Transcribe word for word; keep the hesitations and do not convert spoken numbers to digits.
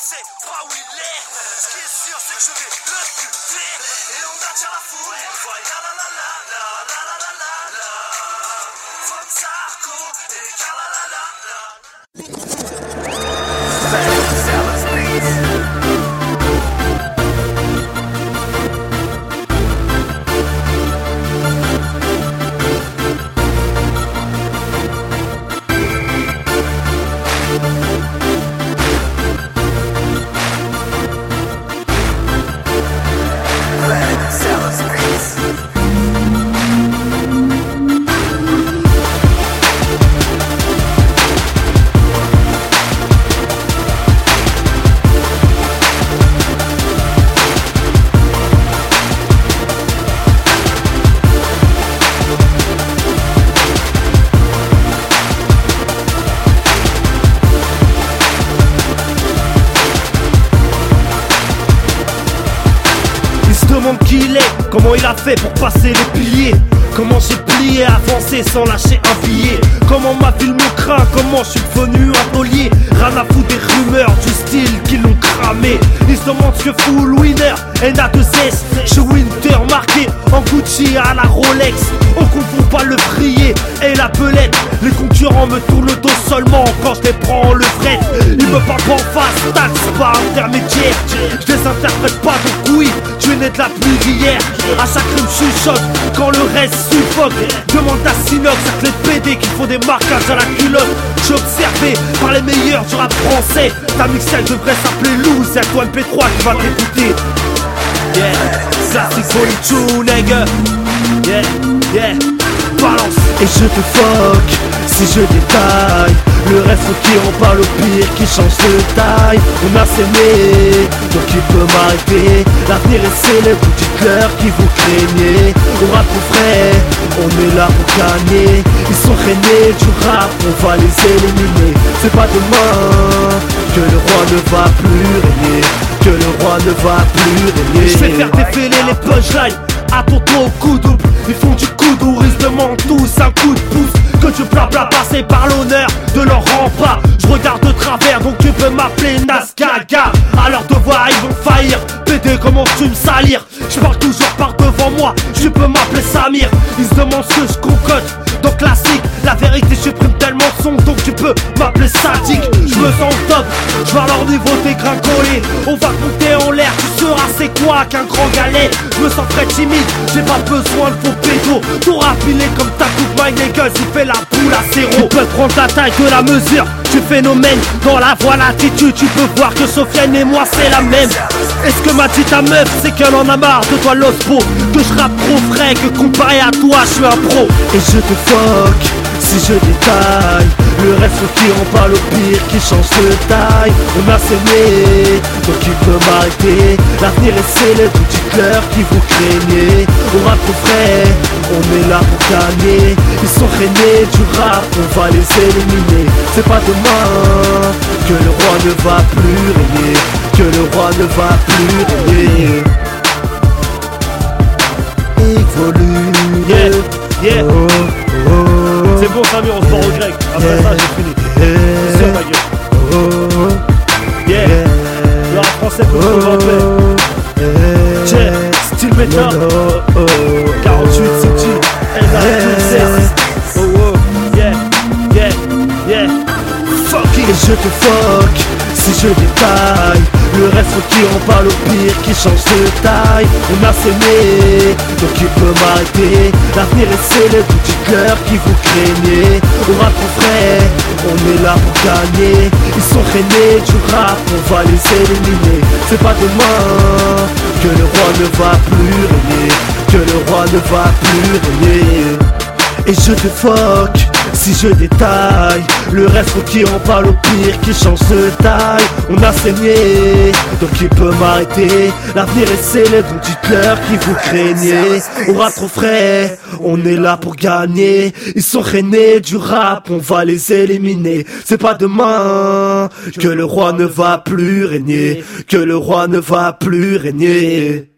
sait pas où il est. Ce qui est sûr, c'est que je vais le buter. Et on attire la foule. Voilà la la la la la la la la la. Fox Arco et Carla la la la. Demande qui il est, comment il a fait pour passer les piliers. Comment j'ai plié, avancé sans lâcher un billet. Comment ma ville me craint, comment je suis devenu un taulier. Rien à foutre des rumeurs du style qui l'ont cramé. Ils se demandent ce que fout le winner, N A deux S. Je suis Winter marqué en Gucci à la Rolex. On confond pas le prier et la belette. Les concurrents me tournent le dos seulement quand je les prends le fret. Ils me parlent pas en face, taxe pas intermédiaire. Je les interprète pas donc oui, tu es né de la pluie d'hier. À chaque rime je chuchote quand le reste suffoque. Demande à Sinox, à les P D qui font des marquages à la culotte. Je suis observé par les meilleurs du rap français. Ta mixtape devrait s'appeler Lou, c'est toi M P trois qui va t'écouter. Yeah, classique Polichou, nigga. Yeah, yeah, balance. Et je te fuck si je détaille. Le reste qui en parle au pire, qui change de taille. On a s'aimé, donc il peut m'arrêter. L'avenir est célèbre, dites-leur qui vous craignez. On rap tout frais, on est là pour gagner. Ils sont rennais du rap, on va les éliminer. C'est pas demain que le roi ne va plus régner. Que le roi ne va plus régner. Je vais faire défiler les punchlines à ton tour au coup double. Ils font du coup d'ours, ils demandent tous un coup de pouce. Que tu blabla passer par l'honneur de leur rempart. Je regarde de travers donc tu peux m'appeler Nazcaga. À leur devoir ils vont faillir. Pédé comment tu me salir. Je parle toujours par devant moi. Tu peux m'appeler Samir. Ils se demandent ce que je concote. Donc classique, la vérité supprime tellement de son. Donc tu peux m'appeler sadique. Je me sens au top, je vois leur niveau dégringoler. On va compter en l'air, tu sauras c'est quoi qu'un grand galet. Je me sens très timide, j'ai pas besoin de faux pédos. Tout rapilé comme ta coupe mine, les gueules, il fait la boule à zéro. Tu peux prendre la taille de la mesure du phénomène. Dans la voie l'attitude, tu peux voir que Sofiane et moi c'est la même. Est-ce que m'a dit ta meuf, c'est qu'elle en a marre de toi l'ospo. Que je rappe trop frais, que comparé à toi je suis un pro. Et je te fuck si je détaille. Le reste qui en parle au pire, qui change de taille. On a s'aimé, donc il peut m'arrêter. L'avenir est célèbre, dites-leur qui vous craignez. On rap trop frais, on est là pour gagner. Ils sont rennais du rap, on va les éliminer. C'est pas demain que le roi ne va plus régner. Que le roi ne va plus régner. Évolue. Yeah, yeah. Oh, oh, oh. C'est bon Samir, on se part au grec. Après yeah, ça j'ai fini. C'est sûr ma gueule. Oh, yeah, yeah. Le rap français peut se remplir. Check, style méta. quarante-huit City, N A deux S. Oh oh, yeah, yeah, yeah. Fucking. Et je te fuck si je détaille. Le reste qui en parle au pire, qui change de taille. On a s'aimé, donc il peut m'arrêter. L'avenir est célèbre, dites-leur qui vous craignez. On rap trop frais, on est là pour gagner. Ils sont rennais du rap, on va les éliminer. C'est pas demain que le roi ne va plus régner. Que le roi ne va plus régner. Et je te fuck si je détaille. Le reste qui en parle au pire, qui change de taille. On a saigné, donc il peut m'arrêter. L'avenir est célèbre, donc dites-leur qui vous craignez. On rap trop frais, on est là pour gagner. Ils sont rennais du rap, on va les éliminer. C'est pas demain que le roi ne va plus régner. Que le roi ne va plus régner.